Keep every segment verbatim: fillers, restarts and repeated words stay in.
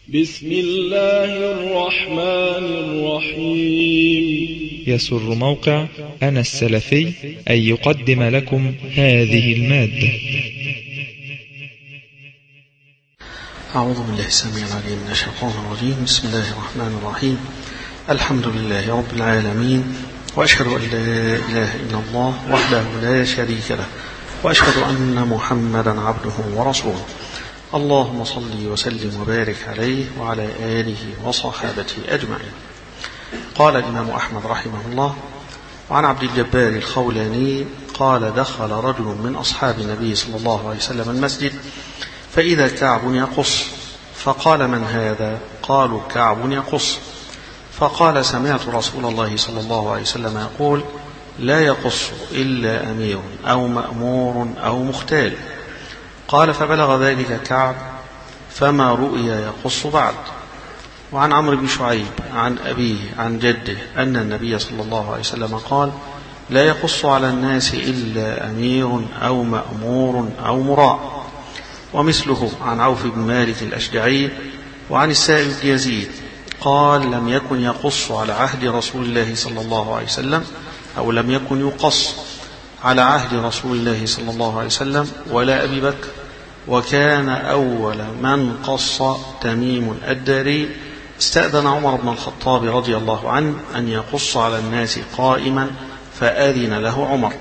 بسم الله الرحمن الرحيم. يسر موقع أنا السلفي أن يقدم لكم هذه المادة. أعوذ بالله السميع العليم من الشيطان الرجيم. بسم الله الرحمن الرحيم. الحمد لله رب العالمين، وأشهد أن لا إله إلا الله وحده لا شريك له، وأشهد أن محمدا عبده ورسوله. اللهم صل وسلم وبارك عليه وعلى آله وصحابته أجمعين. قال الإمام أحمد رحمه الله: وعن عبد الجبار الخولاني قال: دخل رجل من أصحاب النبي صلى الله عليه وسلم المسجد فإذا كعب يقص، فقال: من هذا؟ قالوا: كعب يقص. فقال: سمعت رسول الله صلى الله عليه وسلم يقول: لا يقص إلا أمير أو مأمور أو مختال. قال: فبلغ ذلك كعب فما رؤي يقص بعد. وعن عمرو بن شعيب عن أبيه عن جده أن النبي صلى الله عليه وسلم قال: لا يقص على الناس إلا أمير أو مأمور أو مراع. ومثله عن عوف بن مالك الأشجعي وعن السائب بن يزيد قال: لم يكن يقص على عهد رسول الله صلى الله عليه وسلم، أو لم يكن يقص على عهد رسول الله صلى الله عليه وسلم ولا أبي بكر، وكان أول من قص تميم الداري. استأذن عمر بن الخطاب رضي الله عنه أن يقص على الناس قائما فأذن له عمر.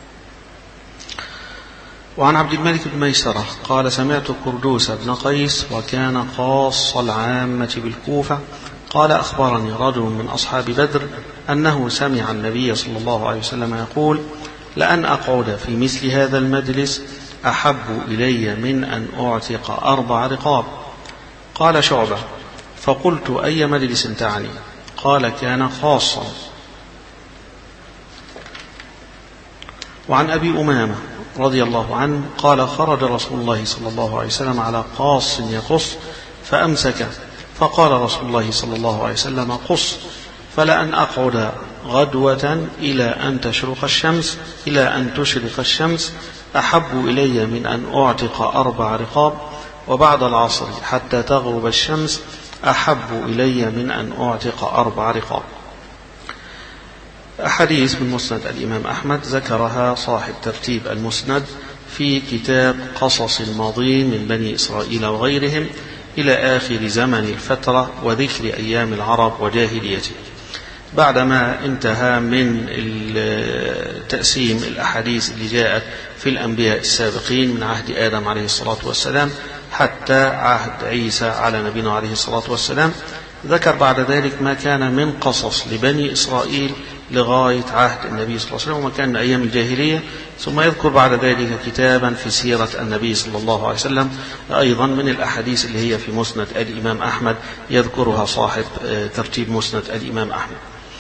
وعن عبد الملك بن ميسرة قال: سمعت كردوس بن قيس وكان خاص العامة بالكوفة قال: أخبرني رجل من أصحاب بدر أنه سمع النبي صلى الله عليه وسلم يقول: لأن أقعد في مثل هذا المجلس أحب إلي من أن أعتق أربع رقاب. قال شعبة: فقلت: أي مجلس تعني؟ قال: كان خاصا. وعن أبي أمامة رضي الله عنه قال: خرج رسول الله صلى الله عليه وسلم على قاص يقص فأمسك، فقال رسول الله صلى الله عليه وسلم: قص، فلأن أقعد غدوة إلى أن تشرق الشمس إلى أن تشرق الشمس أحب إلي من أن أعتق أربع رقاب، وبعد العصر حتى تغرب الشمس أحب إلي من أن أعتق أربع رقاب. أحاديث من مسند الإمام أحمد ذكرها صاحب ترتيب المسند في كتاب قصص الماضين من بني إسرائيل وغيرهم إلى آخر زمن الفترة وذكر أيام العرب وجاهليته. بعدما انتهى من تقسيم الأحاديث اللي جاءت في الأنبياء السابقين من عهد آدم عليه الصلاة والسلام حتى عهد عيسى على نبينا عليه الصلاة والسلام، ذكر بعد ذلك ما كان من قصص لبني إسرائيل لغاية عهد النبي صلى الله عليه وسلم وما كان من أيام الجاهلية، ثم يذكر بعد ذلك كتابا في سيرة النبي صلى الله عليه وسلم أيضا من الأحاديث اللي هي في مسند الإمام أحمد يذكرها صاحب ترتيب مسند الإمام أحمد.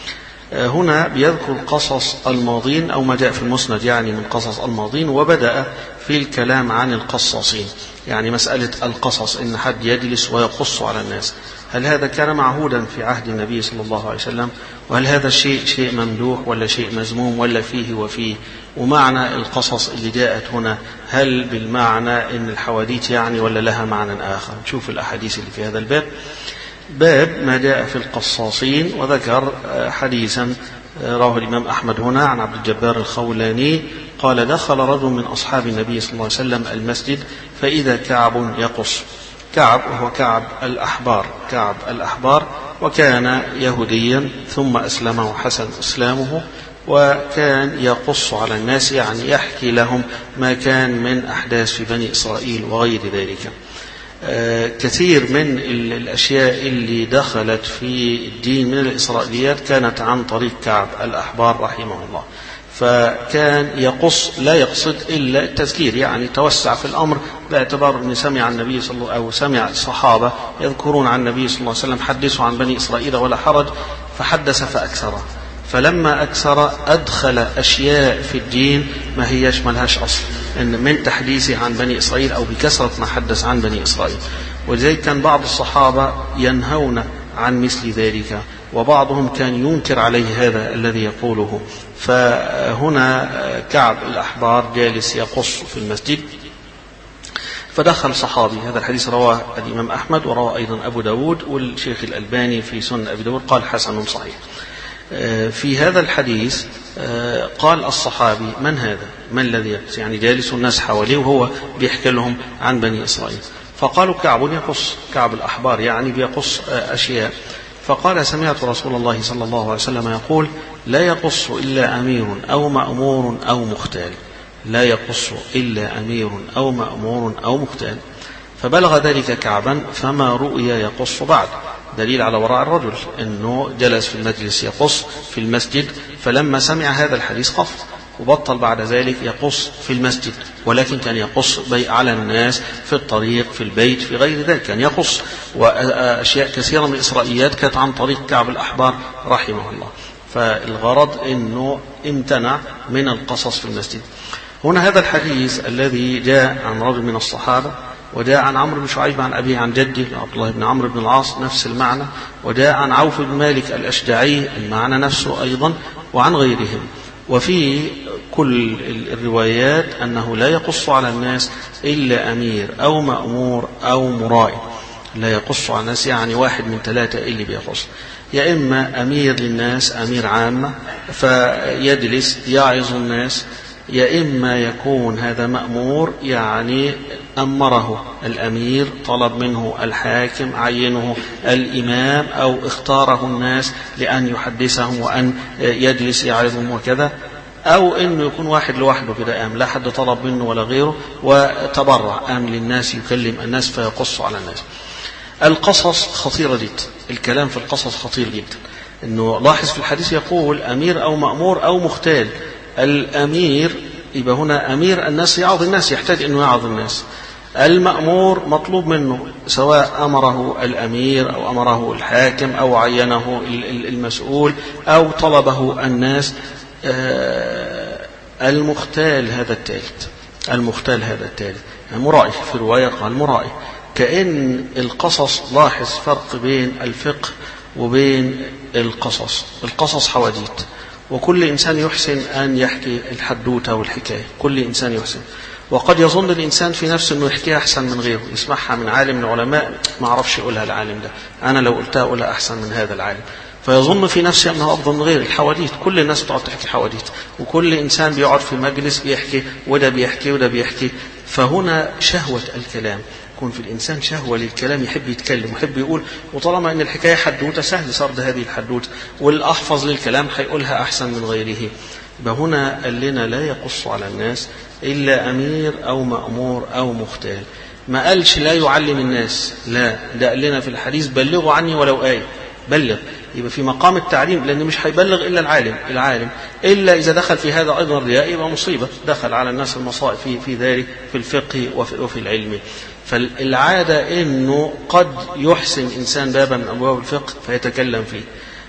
هنا بيذكر قصص الماضين أو ما جاء في المسند يعني من قصص الماضين، وبدأ في الكلام عن القصاصين، يعني مسألة القصص إن حد يجلس ويقص على الناس، هل هذا كان معهودا في عهد النبي صلى الله عليه وسلم؟ وهل هذا الشيء شيء ممدوح ولا شيء مذموم ولا فيه وفيه؟ ومعنى القصص اللي جاءت هنا هل بالمعنى إن الحواديت يعني ولا لها معنى آخر؟ نشوف الأحاديث اللي في هذا الباب. باب ما جاء في القصاصين، وذكر حديثا رواه الإمام أحمد هنا عن عبد الجبار الخولاني قال: دخل رجل من أصحاب النبي صلى الله عليه وسلم المسجد فإذا كعب يقص. كعب وهو كعب الأحبار، كعب الأحبار، وكان يهوديا ثم أسلم وحسن إسلامه، وكان يقص على الناس يعني يحكي لهم ما كان من أحداث في بني إسرائيل وغير ذلك. كثير من الأشياء اللي دخلت في الدين من الإسرائيليات كانت عن طريق كعب الأحبار رحمه الله، فكان يقص لا يقصد إلا التذكير، يعني توسع في الأمر باعتبار أن سمع النبي صلى الله أو سمع الصحابة يذكرون عن النبي صلى الله عليه وسلم حدثوا عن بني إسرائيل ولا حرج، فحدث فأكثر، فلما أكثر أدخل أشياء في الدين ما هيش ملهاش أصل إن من تحديثه عن بني إسرائيل أو بكثرة ما حدث عن بني إسرائيل. ولذلك كان بعض الصحابة ينهون عن مثل ذلك، وبعضهم كان ينكر عليه هذا الذي يقوله. فهنا كعب الأحبار جالس يقص في المسجد، فدخل صحابي. هذا الحديث رواه الإمام أحمد ورواه أيضا أبو داود، والشيخ الألباني في سنن أبي داود قال حسن صحيح. في هذا الحديث قال الصحابي: من هذا؟ من الذي يقص؟ يعني جالس الناس حواليه وهو بيحكي لهم عن بني إسرائيل. فقالوا: كعب يقص، كعب الأحبار يعني بيقص أشياء. فقال: سمعت رسول الله صلى الله عليه وسلم يقول: لا يقص إلا أمير أو مأمور أو مختال. لا يقص إلا أمير أو مأمور أو مختال. فبلغ ذلك كعبا فما رؤي يقص بعد. دليل على وراء الرجل أنه جلس في المجلس يقص في المسجد، فلما سمع هذا الحديث قف وبطل بعد ذلك يقص في المسجد، ولكن كان يقص على الناس في الطريق في البيت في غير ذلك، كان يقص. وأشياء كثيرة من الإسرائيليات كانت عن طريق كعب الأحبار رحمه الله. فالغرض أنه امتنع من القصص في المسجد. هنا هذا الحديث الذي جاء عن رجل من الصحابة، وجاء عن عمرو بن شعيب عن أبيه عن جده عبد الله بن عمرو بن العاص نفس المعنى، وجاء عن عوف بن مالك الأشجعي المعنى نفسه أيضا، وعن غيرهم. وفي كل الروايات أنه لا يقص على الناس إلا أمير أو مأمور أو مرائي. لا يقص على الناس يعني واحد من ثلاثة اللي بيقص، يا إما أمير للناس أمير عامة فيجلس يعظ الناس، يا إما يكون هذا مأمور يعني أمره الأمير، طلب منه الحاكم، عينه الإمام أو اختاره الناس لأن يحدثهم وأن يجلس يعظهم وكذا، أو إنه يكون واحد لوحده كده قام، لا حد طلب منه ولا غيره، وتبرع قام للناس يكلم الناس فيقص على الناس. القصص خطيرة جدا، الكلام في القصص خطير جدا. إنه لاحظ في الحديث يقول أمير أو مأمور أو مختال. الأمير يبقى هنا أمير الناس يعظ الناس، يحتاج أنه يعظ الناس. المأمور مطلوب منه سواء أمره الأمير أو أمره الحاكم أو عينه المسؤول أو طلبه الناس. المختال هذا الثالث، المختال هذا الثالث مرائي، في رواية قال مرائي. كأن القصص، لاحظ فرق بين الفقه وبين القصص. القصص حواديت، وكل إنسان يحسن أن يحكي الحدوتة والحكاية، كل إنسان يحسن. وقد يظن الإنسان في نفسه أنه يحكيها أحسن من غيره، يسمعها من عالم من العلماء ما عرفش يقولها العالم ده، أنا لو قلتها أقولها أحسن من هذا العالم، فيظن في نفسه أنه أفضل من غيره. الحواديت، كل الناس بتقعد تحكي حواديت، وكل إنسان بيقعد في مجلس بيحكي، وده بيحكي وده بيحكي. فهنا شهوة الكلام، يكون في الإنسان شهوة للكلام، يحب يتكلم ويحب يقول، وطالما أن الحكاية حدوتة سهل سرد هذه الحدوتة، والأحفظ للكلام هيقولها أحسن من غيره. فهنا قال لنا لا يقص على الناس إلا أمير أو مأمور أو مختال. ما قالش لا يعلم الناس، لا، ده قال لنا في الحديث بلغوا عني ولو آية، بلغ. يبقى في مقام التعليم، لأن مش هيبلغ إلا العالم، العالم إلا إذا دخل في هذا أيضا الرياء يبقى مصيبة، دخل على الناس المصائب في في ذلك في الفقه وفي, وفي العلم. فالعادة إنه قد يحسن إنسان بابا من أبواب الفقه فيتكلم فيه،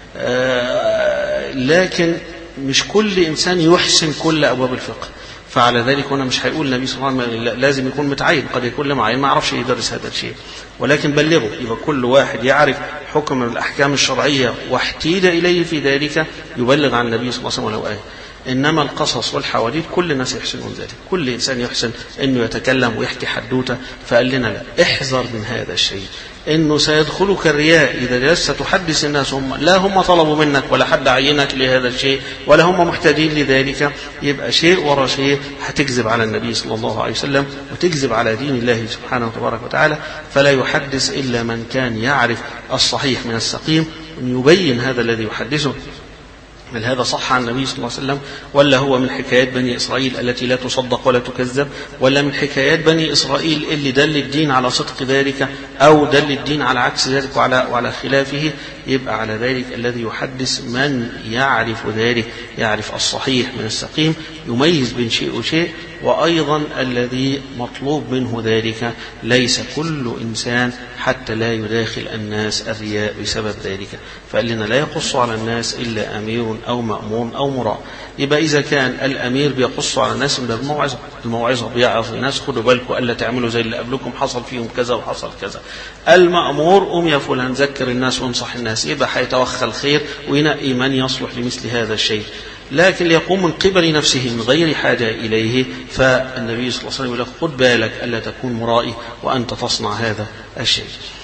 آه لكن مش كل إنسان يحسن كل أبواب الفقه. فعلى ذلك هنا مش هيقول النبي صلى الله عليه وسلم لازم يكون متعين، قد يكون له معين ما يعرفش يدرس هذا الشيء، ولكن بلغه. يبقى كل واحد يعرف حكم من الأحكام الشرعية واحتيج إليه في ذلك يبلغ عن النبي صلى الله عليه وسلم ولو آية. إنما القصص والحواديت كل الناس يحسنون ذلك، كل إنسان يحسن إنه يتكلم ويحكي حدوتة. فقال لنا لا، احذر من هذا الشيء، إنه سيدخلك الرياء إذا جلست تحدث الناس، هم لا هم طلبوا منك ولا حد عينك لهذا الشيء ولا هم محتاجين لذلك، يبقى شيء ورا شيء هتكذب على النبي صلى الله عليه وسلم وتكذب على دين الله سبحانه وتبارك وتعالى. فلا يحدث إلا من كان يعرف الصحيح من السقيم، يبين هذا الذي يحدثه هل هذا صح عن النبي صلى الله عليه وسلم، ولا هو من حكايات بني إسرائيل التي لا تصدق ولا تكذب، ولا من حكايات بني إسرائيل اللي دل الدين على صدق ذلك أو دل الدين على عكس ذلك وعلى, وعلى خلافه. يبقى على ذلك الذي يحدث من يعرف ذلك، يعرف الصحيح من السقيم، يميز بين شيء وشيء. وأيضا الذي مطلوب منه ذلك ليس كل إنسان حتى لا يداخل الناس الرياء بسبب ذلك. فقال لنا لا يقص على الناس إلا أمير أو مأمون أو مراء. يبقى إذا كان الأمير بيقص على الناس من الموعظة، الموعظة بيعظ الناس خدوا بالكم ألا تعملوا زي اللي قبلكم حصل فيهم كذا وحصل كذا. المأمور قوم يا فلان ذكر الناس وانصح الناس، يبقى هيتوخى الخير وينقي من يصلح لمثل هذا الشيء. لكن ليقوم من قبل نفسه من غير حاجة إليه، فالنبي صلى الله عليه وسلم يقول: خد بالك ألا تكون مرائي وأنت تصنع هذا الشيء.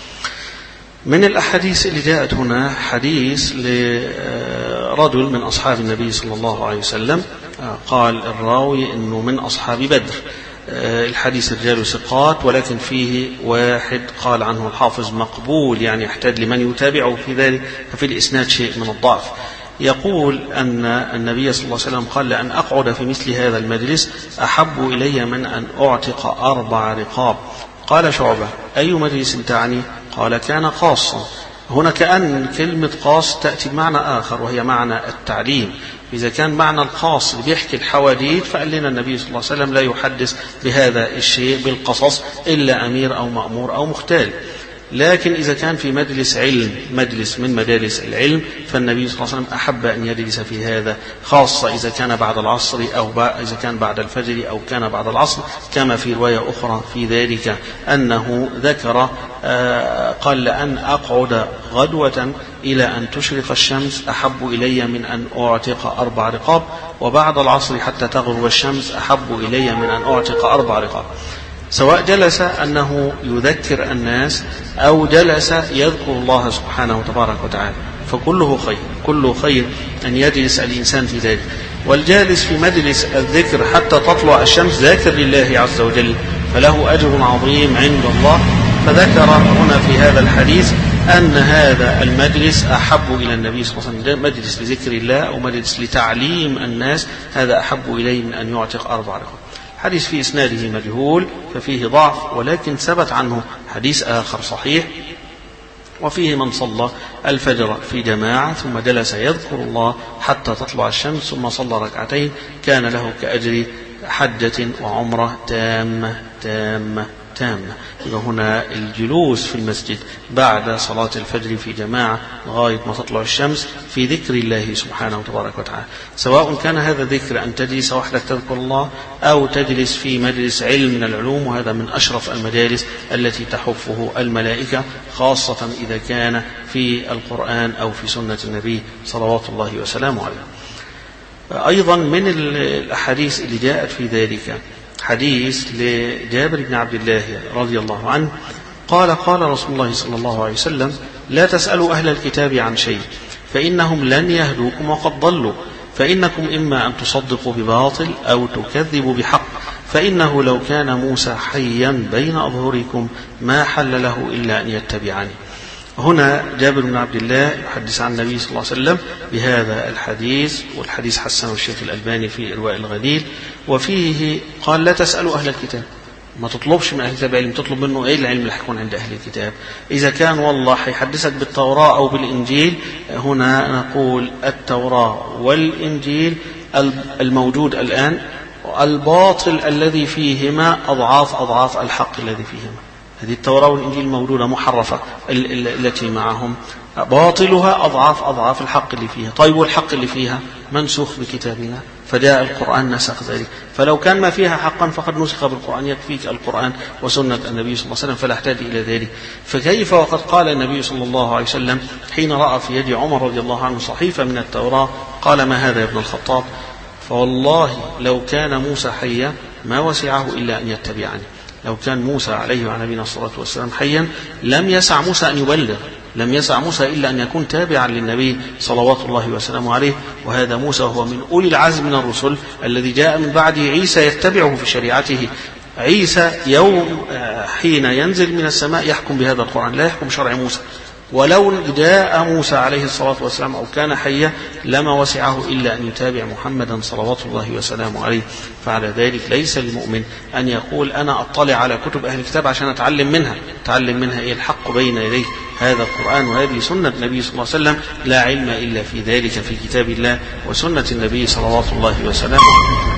من الأحاديث اللي جاءت هنا حديث لرجل من أصحاب النبي صلى الله عليه وسلم، قال الراوي أنه من أصحاب بدر. الحديث رجال ثقات، ولكن فيه واحد قال عنه الحافظ مقبول، يعني يحتاج لمن يتابعه في ذلك، ففي الإسناد شيء من الضعف. يقول أن النبي صلى الله عليه وسلم قال: لأن أقعد في مثل هذا المجلس أحب إلي من أن أعتق أربع رقاب. قال شعبة: أي مجلس تعني؟ قال: كان خاصا. هنا كأن كلمة خاص تأتي بمعنى آخر، وهي معنى التعليم. إذا كان معنى الخاص اللي بيحكي الحواديت، فقال لنا النبي صلى الله عليه وسلم: لا يحدث بهذا الشيء بالقصص إلا أمير أو مأمور أو مختال. لكن إذا كان في مجلس علم، مجلس من مجالس العلم، فالنبي صلى الله عليه وسلم أحب أن يجلس في هذا، خاصة إذا كان بعد العصر أو إذا كان بعد الفجر أو كان بعد العصر، كما في رواية أخرى في ذلك أنه ذكر قال: لأن أقعد غدوة إلى أن تشرق الشمس أحب إلي من أن أعتق أربع رقاب، وبعد العصر حتى تغرب الشمس أحب إلي من أن أعتق أربع رقاب. سواء جلس أنه يذكر الناس أو جلس يذكر الله سبحانه وتبارك وتعالى، فكله خير، كله خير أن يجلس الإنسان في ذلك. والجالس في مجلس الذكر حتى تطلع الشمس ذاكر لله عز وجل، فله أجر عظيم عند الله. فذكر هنا في هذا الحديث أن هذا المجلس أحب إلى النبي صلى الله عليه وسلم، مجلس لذكر الله أو مجلس لتعليم الناس، هذا أحب إليه من أن يعتق أربع رقاب. حديث في إسناده مجهول ففيه ضعف، ولكن ثبت عنه حديث آخر صحيح، وفيه من صلى الفجر في جماعة ثم جلس يذكر الله حتى تطلع الشمس ثم صلى ركعتين، كان له كأجر حجة وعمرة تامة تامة تامة. هنا الجلوس في المسجد بعد صلاة الفجر في جماعة لغاية ما تطلع الشمس في ذكر الله سبحانه وتبارك وتعالى، سواء كان هذا ذكر أن تجلس وحدك تذكر الله أو تجلس في مجلس علم من العلوم، وهذا من أشرف المجالس التي تحفه الملائكة، خاصة إذا كان في القرآن أو في سنة النبي صلوات الله وسلامه عليه. أيضا من الأحاديث اللي جاءت في ذلك حديث لجابر بن عبد الله رضي الله عنه قال: قال رسول الله صلى الله عليه وسلم: لا تسألوا أهل الكتاب عن شيء فإنهم لن يهدوكم وقد ضلوا، فإنكم إما أن تصدقوا بباطل أو تكذبوا بحق، فإنه لو كان موسى حيا بين أظهركم ما حل له إلا أن يتبعني. هنا جابر بن عبد الله يحدث عن النبي صلى الله عليه وسلم بهذا الحديث، والحديث حسنه الشيخ الألباني في إرواء الغليل، وفيه قال: لا تسألوا أهل الكتاب، ما تطلبش من أهل الكتاب علم، تطلب منه إيه العلم اللي حيكون عند أهل الكتاب؟ إذا كان والله حيحدثك بالتوراة أو بالإنجيل، هنا نقول التوراة والإنجيل الموجود الآن، الباطل الذي فيهما أضعاف أضعاف الحق الذي فيهما. هذه التوراة والإنجيل الموجودة محرفة التي معهم، باطلها أضعاف أضعاف الحق اللي فيها. طيب والحق اللي فيها منسوخ بكتابنا، فجاء القرآن نسخ ذلك. فلو كان ما فيها حقا فقد نسخ بالقرآن، يكفيك القرآن وسنة النبي صلى الله عليه وسلم، فلا احتاج إلى ذلك. فكيف وقد قال النبي صلى الله عليه وسلم حين رأى في يد عمر رضي الله عنه صحيفة من التوراة قال: ما هذا يا ابن الخطاب؟ فوالله لو كان موسى حيا ما وسعه إلا أن يتبعني. لو كان موسى عليه وعلى نبينا الصلاة والسلام حيا لم يسع موسى أن يبلغ، لم يسع موسى إلا أن يكون تابعا للنبي صلوات الله وسلامه عليه. وهذا موسى هو من أولي العزم من الرسل الذي جاء من بعده عيسى يتبعه في شريعته. عيسى يوم حين ينزل من السماء يحكم بهذا القرآن، لا يحكم شرع موسى. ولو جاء موسى عليه الصلاة والسلام أو كان حيا لما وسعه إلا أن يتابع محمدا صلوات الله وسلامه عليه. فعلى ذلك ليس للمؤمن أن يقول أنا أطلع على كتب أهل الكتاب عشان أتعلم منها، أتعلم منها إيه الحق بين يديه، هذا القرآن وهذه سنة النبي صلى الله عليه وسلم، لا علم إلا في ذلك في كتاب الله وسنة النبي صلوات الله وسلامه عليه.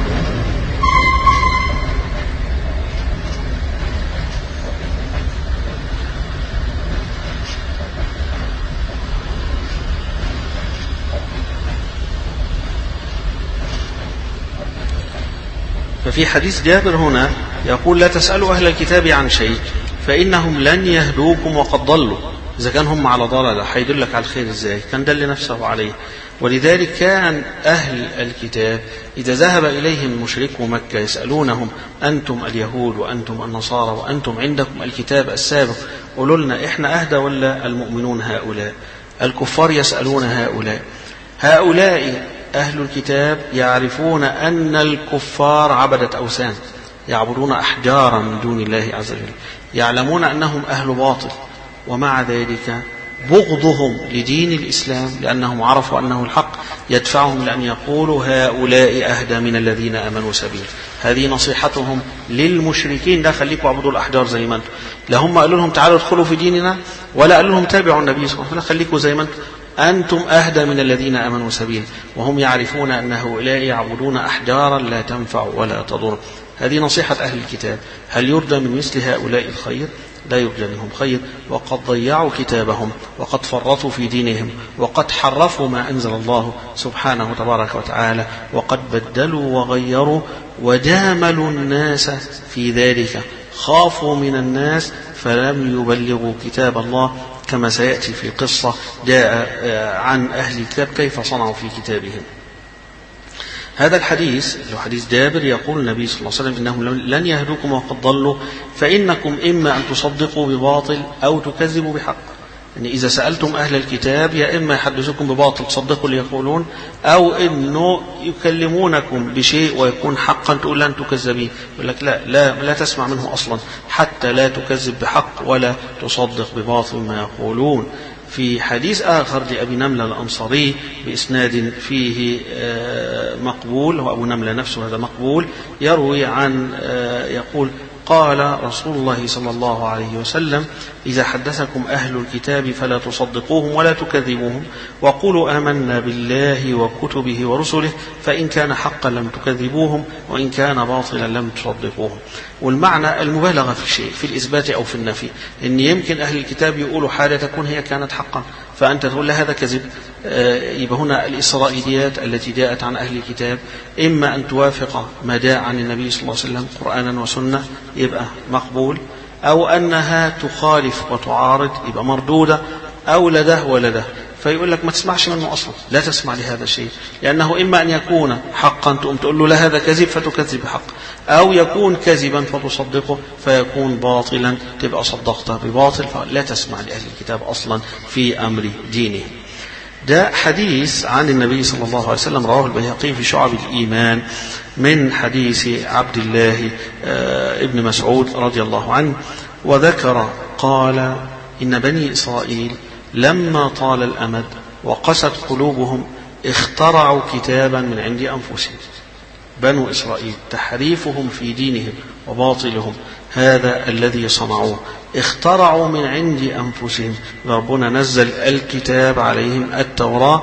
ففي حديث جابر هنا يقول: لا تسألوا أهل الكتاب عن شيء فإنهم لن يهدوكم وقد ضلوا، إذا كان هم على ضلالة هيدلك على الخير إزاي؟ كان دل نفسه عليه. ولذلك كان أهل الكتاب إذا ذهب إليهم مشركو مكة يسألونهم أنتم اليهود وأنتم النصارى وأنتم عندكم الكتاب السابق، قولوا لنا إحنا أهدى ولا المؤمنون هؤلاء؟ الكفار يسألون هؤلاء. هؤلاء أهل الكتاب يعرفون أن الكفار عبدة أوثان، يعبدون أحجارا من دون الله عز وجل، يعلمون أنهم أهل باطل، ومع ذلك بغضهم لدين الإسلام لأنهم عرفوا أنه الحق يدفعهم لأن يقولوا هؤلاء أهدى من الذين آمنوا سبيل. هذه نصيحتهم للمشركين، لا خليكم اعبدوا الأحجار زي ما انتم، لا هم قالوا لهم تعالوا ادخلوا في ديننا ولا قالوا لهم تابعوا النبي صلى الله عليه وسلم، خليكم زي ما انتم، أنتم أهدى من الذين آمنوا سبيل. وهم يعرفون أن هؤلاء يعبدون أحجارا لا تنفع ولا تضر. هذه نصيحة أهل الكتاب. هل يرجى من مثل هؤلاء الخير؟ لا يرجى منهم خير، وقد ضيعوا كتابهم وقد فرطوا في دينهم وقد حرفوا ما أنزل الله سبحانه تبارك وتعالى وقد بدلوا وغيروا وجاملوا الناس في ذلك، خافوا من الناس فلم يبلغوا كتاب الله، كما سيأتي في قصة جاء عن أهل الكتاب كيف صنعوا في كتابهم. هذا الحديث اللي هو حديث جابر يقول النبي صلى الله عليه وسلم إنهم لن يهدوكم وقد ضلوا، فإنكم إما أن تصدقوا بباطل أو تكذبوا بحق. يعني إذا سألتم أهل الكتاب يا إما يحدثوكم بباطل تصدقوا اللي يقولون، أو إنه يكلمونكم بشيء ويكون حقا تقول لن تكذبين، يقول لك لا لا لا تسمع منه أصلا حتى لا تكذب بحق ولا تصدق بباطل ما يقولون. في حديث آخر لأبي نملة الأنصاري بإسناد فيه مقبول، هو أبو نملة نفسه هذا مقبول، يروي عن يقول قال رسول الله صلى الله عليه وسلم إذا حدثكم أهل الكتاب فلا تصدقوهم ولا تكذبوهم وقولوا آمنا بالله وكتبه ورسله فإن كان حقا لم تكذبوهم وإن كان باطلا لم تصدقوهم. والمعنى المبالغة في الشيء في الإثبات أو في النفي، إن يمكن أهل الكتاب يقولوا حاجة تكون هي كانت حقا فأنت تقول لا هذا كذب. يبقى هنا الإسرائيليات التي جاءت عن أهل الكتاب إما أن توافق ما جاء عن النبي صلى الله عليه وسلم قرآنا وسنة يبقى مقبول، أو أنها تخالف وتعارض يبقى مردودة، أو لده ولده، فيقول لك ما تسمعش منه أصلا، لا تسمع لهذا الشيء، لأنه إما أن يكون حقا تقوم تقول له لا هذا كذب فتكذب بحق، أو يكون كذبا فتصدقه فيكون باطلا تبقى صدقته بباطل، فلا تسمع لأهل الكتاب أصلا في أمر دينه. ده حديث عن النبي صلى الله عليه وسلم رواه البيهقي في شعب الإيمان من حديث عبد الله ابن مسعود رضي الله عنه، وذكر قال إن بني إسرائيل لما طال الأمد وقست قلوبهم اخترعوا كتابا من عند أنفسهم. بنو إسرائيل تحريفهم في دينهم وباطلهم هذا الذي صنعوه، اخترعوا من عند أنفسهم. ربنا نزل الكتاب عليهم التوراة،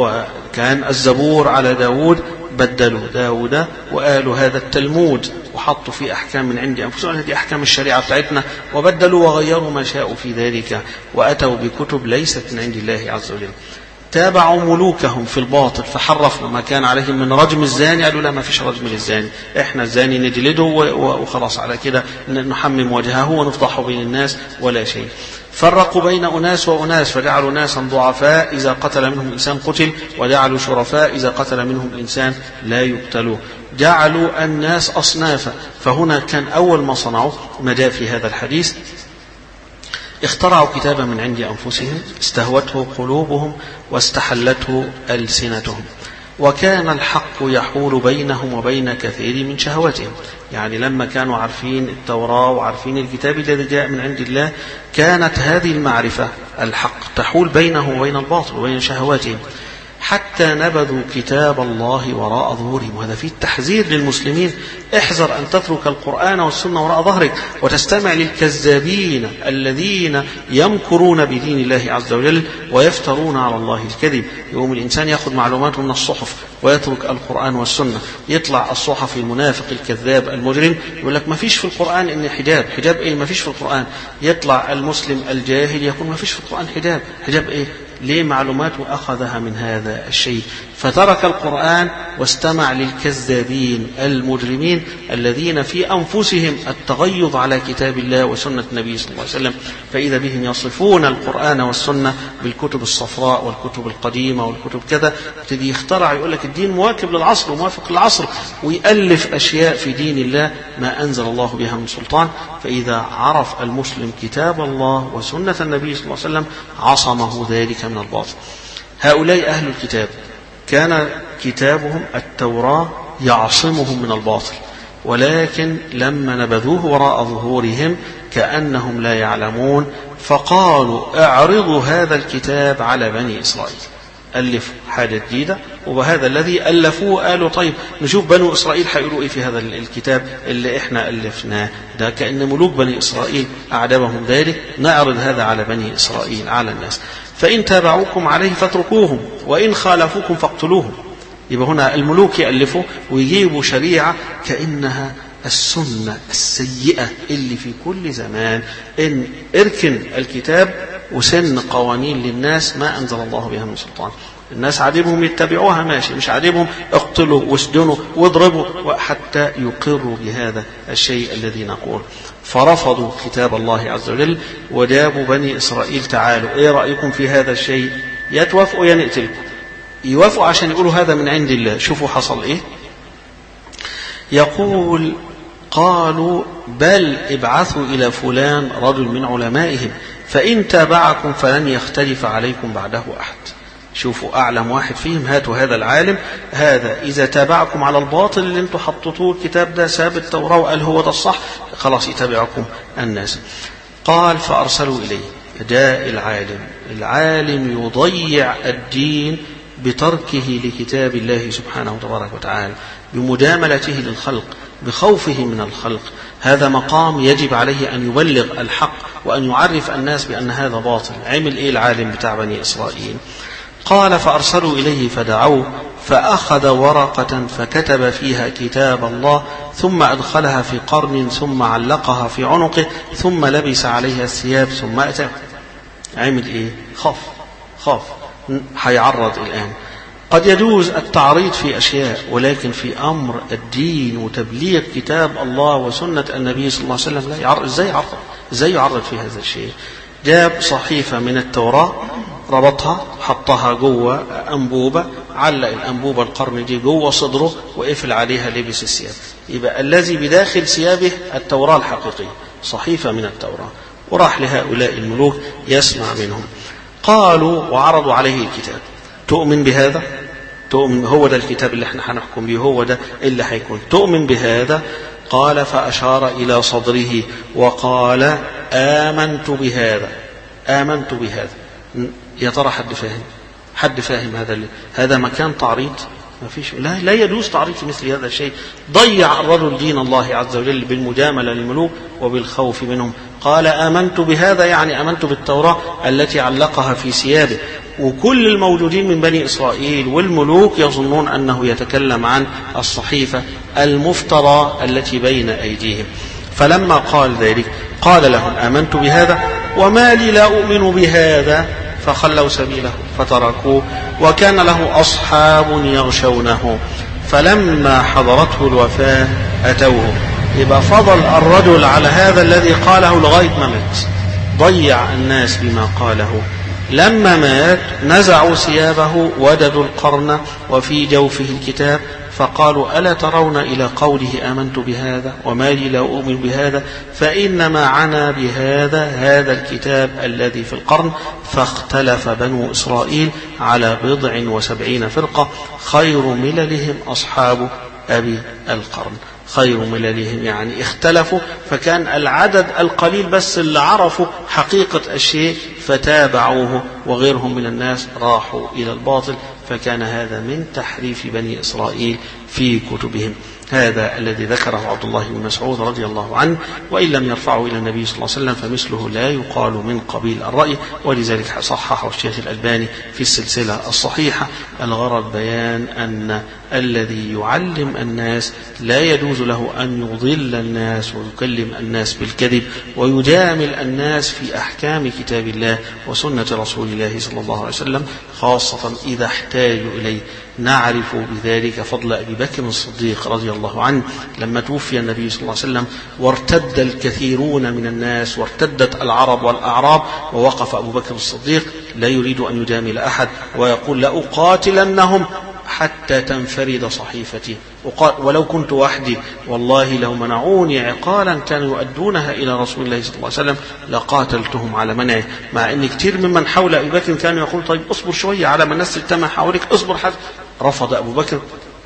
وكان الزبور على داود، بدلوا داود وقالوا هذا التلمود وحطوا فيه أحكام من عند أنفسهم، هذه أحكام الشريعة بتاعتنا، وبدلوا وغيروا ما شاءوا في ذلك، وأتوا بكتب ليست من عند الله عز وجل. تابعوا ملوكهم في الباطل فحرفوا ما كان عليهم من رجم الزاني، قالوا لا ما فيش رجم للزاني، احنا الزاني نجلده وخلاص على كده نحمم وجهه ونفضحه بين الناس ولا شيء. فرقوا بين أناس وأناس فجعلوا ناسا ضعفاء إذا قتل منهم إنسان قتل، وجعلوا شرفاء إذا قتل منهم إنسان لا يقتلوا. جعلوا الناس أصنافا، فهنا كان أول ما صنعوا ما جاء في هذا الحديث، اخترعوا كتابا من عند أنفسهم استهوته قلوبهم واستحلته ألسنتهم، وكان الحق يحول بينهم وبين كثير من شهواتهم. يعني لما كانوا عارفين التوراة وعارفين الكتاب الذي جاء من عند الله، كانت هذه المعرفة الحق تحول بينهم وبين الباطل وبين شهواتهم، حتى نبذوا كتاب الله وراء ظهورهم. وهذا فيه التحذير للمسلمين، احذر أن تترك القرآن والسنة وراء ظهرك وتستمع للكذابين الذين يمكرون بدين الله عز وجل ويفترون على الله الكذب. يوم الإنسان يأخذ معلوماته من الصحف ويترك القرآن والسنة، يطلع الصحفي المنافق الكذاب المجرم يقول لك ما فيش في القرآن إن حجاب، حجاب إيه ما فيش في القرآن. يطلع المسلم الجاهل يقول ما فيش في القرآن حجاب، حجاب إيه؟ ليه؟ معلومات أخذها من هذا الشيء. فترك القرآن واستمع للكذابين المجرمين الذين في أنفسهم التغيظ على كتاب الله وسنة النبي صلى الله عليه وسلم، فإذا بهم يصفون القرآن والسنة بالكتب الصفراء والكتب القديمة والكتب كذا، تدي يخترع يقول لك الدين مواكب للعصر وموافق للعصر، ويألف أشياء في دين الله ما أنزل الله بها من سلطان. فإذا عرف المسلم كتاب الله وسنة النبي صلى الله عليه وسلم عصمه ذلك من الباطل. هؤلاء أهل الكتاب كان كتابهم التوراة يعصمهم من الباطل، ولكن لما نبذوه وراء ظهورهم كأنهم لا يعلمون، فقالوا اعرضوا هذا الكتاب على بني إسرائيل. ألفوا حاجة جديدة، وهذا الذي ألفوه قالوا طيب نشوف بنو إسرائيل هيقولوا إيه في هذا الكتاب اللي إحنا ألفناه ده، كأن ملوك بني إسرائيل أعجبهم ذلك، نعرض هذا على بني إسرائيل على الناس، فإن تابعوكم عليه فاتركوهم وإن خالفوكم فاقتلوهم. يبقى هنا الملوك يألفوا ويجيبوا شريعة كأنها السنة السيئة اللي في كل زمان، إن اركن الكتاب وسن قوانين للناس ما أنزل الله بها من سلطان. الناس عادبهم يتبعوها ماشي، مش عادبهم اقتلوا واسجنوا واضربوا، حتى يقروا بهذا الشيء الذي نقول. فرفضوا كتاب الله عز وجل وجابوا بني إسرائيل تعالوا ايه رأيكم في هذا الشيء، يتوافقوا يا نقتلكم. يوافقوا عشان يقولوا هذا من عند الله. شوفوا حصل ايه، يقول قالوا بل ابعثوا إلى فلان رجل من علمائهم فإن تابعكم فلن يختلف عليكم بعده أحد. شوفوا أعلم واحد فيهم، هاتوا هذا العالم، هذا إذا تابعكم على الباطل اللي انتم حطيتوه الكتاب ده ساب التوراة وقال هو ده الصح، خلاص يتابعكم الناس. قال فأرسلوا إليه، جاء العالم، العالم يضيع الدين بتركه لكتاب الله سبحانه تبارك وتعالى، بمجاملته للخلق، بخوفه من الخلق. هذا مقام يجب عليه أن يبلغ الحق وأن يعرف الناس بأن هذا باطل. عمل إيه العالم بتاع بني إسرائيل؟ قال فأرسلوا إليه فدعوه فأخذ ورقة فكتب فيها كتاب الله ثم أدخلها في قرن ثم علقها في عنقه ثم لبس عليها الثياب ثم أتى. عمل إيه؟ خاف خاف هيعرض الآن. قد يجوز التعريض في أشياء، ولكن في أمر الدين وتبليغ كتاب الله وسنة النبي صلى الله عليه وسلم لا يعرض. إزاي يعرض؟ إزاي يعرض في هذا الشيء؟ جاب صحيفة من التوراة ربطها حطها جوه أنبوبة، علق الأنبوبة القرن دي جوه صدره وقفل عليها لبس الثياب. يبقى الذي بداخل ثيابه التوراة الحقيقية، صحيفة من التوراة، وراح لهؤلاء الملوك يسمع منهم. قالوا وعرضوا عليه الكتاب، تؤمن بهذا؟ تؤمن هو ده الكتاب اللي احنا هنحكم به، هو ده اللي هيكون، تؤمن بهذا؟ قال فأشار إلى صدره وقال آمنت بهذا. آمنت بهذا. يا ترى حد فاهم؟ حد فاهم هذا اللي هذا مكان تعريض؟ ما فيش، لا لا يجوز تعريض في مثل هذا الشيء. ضيع الرجل دين الله عز وجل بالمجاملة للملوك وبالخوف منهم. قال آمنت بهذا يعني آمنت بالتوراة التي علقها في ثيابه. وكل الموجودين من بني إسرائيل والملوك يظنون أنه يتكلم عن الصحيفة المفترى التي بين أيديهم. فلما قال ذلك قال لهم آمنت بهذا وما لي لا أؤمن بهذا، فخلوا سبيله فتركوه وكان له أصحاب يغشونه فلما حضرته الوفاة أتوه. يبقى فضل الرجل على هذا الذي قاله لغاية ما مات، ضيع الناس بما قاله. لما مات نزعوا ثيابه وجدوا القرن وفي جوفه الكتاب فقالوا ألا ترون إلى قوله آمنت بهذا وما لي لا أؤمن بهذا، فإنما عنا بهذا هذا الكتاب الذي في القرن. فاختلف بنو إسرائيل على بضع وسبعين فرقة، خير مللهم أصحاب أبي القرن. خير مللهم يعني اختلفوا، فكان العدد القليل بس اللي عرفوا حقيقة الشيء فتابعوه، وغيرهم من الناس راحوا إلى الباطل. فكان هذا من تحريف بني إسرائيل في كتبهم. هذا الذي ذكره عبد الله بن مسعود رضي الله عنه، وإن لم يرفعه إلى النبي صلى الله عليه وسلم فمثله لا يقال من قبيل الرأي، ولذلك صححه الشيخ الألباني في السلسلة الصحيحة. الغرض بيان أن الذي يعلم الناس لا يجوز له أن يضل الناس ويكلم الناس بالكذب ويجامل الناس في أحكام كتاب الله الله وسنة رسول الله صلى الله عليه وسلم، خاصة إذا احتاجوا إليه. نعرف بذلك فضل أبي بكر الصديق رضي الله عنه لما توفي النبي صلى الله عليه وسلم وارتد الكثيرون من الناس وارتدت العرب والأعراب، ووقف أبو بكر الصديق لا يريد أن يجامل أحد ويقول لأقاتلنهم حتى تنفرد صحيفتي، ولو كنت وحدي والله لو منعوني عقالا كانوا يؤدونها إلى رسول الله صلى الله عليه وسلم لقاتلتهم على منعه. مع أن كثير ممن حول أبي بكر كانوا يقول طيب اصبر شوية على ما الناس تجتمع حولك، اصبر حتى. رفض أبو بكر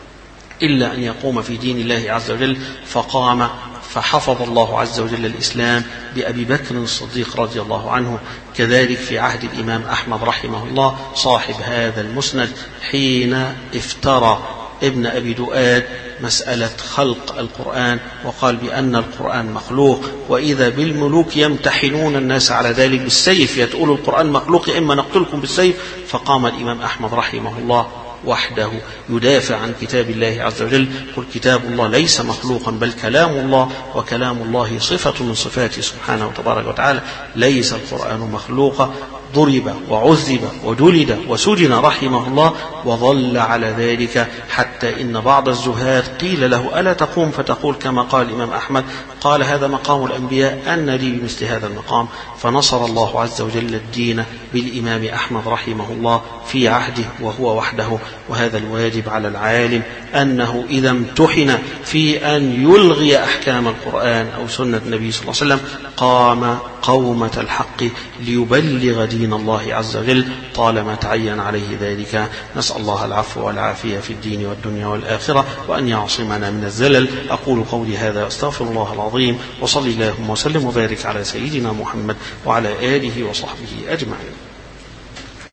إلا أن يقوم في دين الله عز وجل، فقام فحفظ الله عز وجل الإسلام بأبي بكر الصديق رضي الله عنه. كذلك في عهد الإمام أحمد رحمه الله صاحب هذا المسند حين افترى ابن أبي دؤاد مسألة خلق القرآن وقال بأن القرآن مخلوق، وإذا بالملوك يمتحنون الناس على ذلك بالسيف، يتقول القرآن مخلوق إما نقتلكم بالسيف. فقام الإمام أحمد رحمه الله وحده يدافع عن كتاب الله عز وجل، قل كتاب الله ليس مخلوقا بل كلام الله، وكلام الله صفة من صفاته سبحانه وتبارك وتعالى، ليس القرآن مخلوقا. ضرب وعذب وجلد وسجن رحمه الله وظل على ذلك، حتى إن بعض الزهاد قيل له ألا تقوم فتقول كما قال الإمام أحمد، قال هذا مقام الأنبياء أن لي بمثل هذا المقام. فنصر الله عز وجل الدين بالإمام أحمد رحمه الله في عهده وهو وحده. وهذا الواجب على العالم أنه إذا امتحن في أن يلغي أحكام القرآن أو سنة النبي صلى الله عليه وسلم قام قومة الحق ليبلغ دين الله عز وجل طالما تعين عليه ذلك. نسأل الله العفو والعافية في الدين والدنيا والآخرة، وأن يعصمنا من الزلل. أقول قولي هذا أستغفر الله العظيم، وصلي اللهم وسلم وبارك على سيدنا محمد وعلى آله وصحبه أجمعين.